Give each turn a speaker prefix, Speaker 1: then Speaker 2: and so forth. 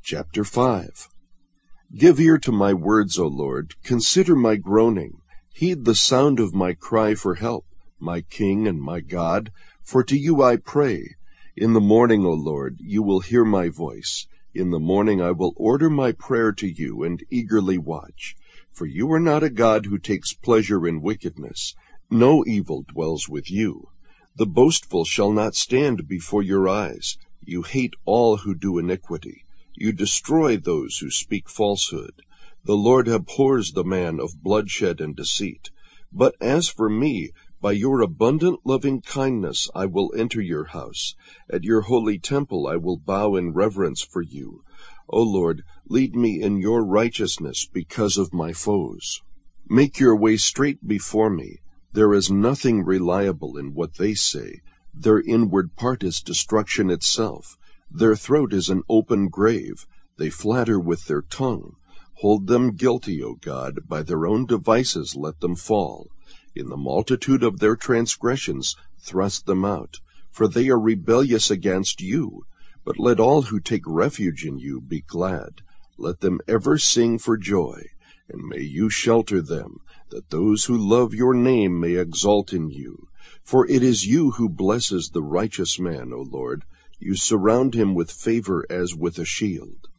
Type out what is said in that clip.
Speaker 1: Chapter 5. Give ear to my words, O Lord, consider my groaning. Heed the sound of my cry for help, my King and my God, for to you I pray. In the morning, O Lord, you will hear my voice. In the morning I will order my prayer to you and eagerly watch. For you are not a God who takes pleasure in wickedness. No evil dwells with you. The boastful shall not stand before your eyes. You hate all who do iniquity. You destroy those who speak falsehood. The Lord abhors the man of bloodshed and deceit. But as for me, by your abundant loving kindness I will enter your house. At your holy temple I will bow in reverence for you. O Lord, lead me in your righteousness because of my foes. Make your way straight before me. There is nothing reliable in what they say. Their inward part is destruction itself. Their throat is an open grave. They flatter with their tongue. Hold them guilty, O God. By their own devices let them fall. In the multitude of their transgressions thrust them out. For they are rebellious against you. But let all who take refuge in you be glad. Let them ever sing for joy. And may you shelter them, that those who love your name may exult in you. For it is you who blesses the righteous man, O Lord. You surround him with favor as with a shield.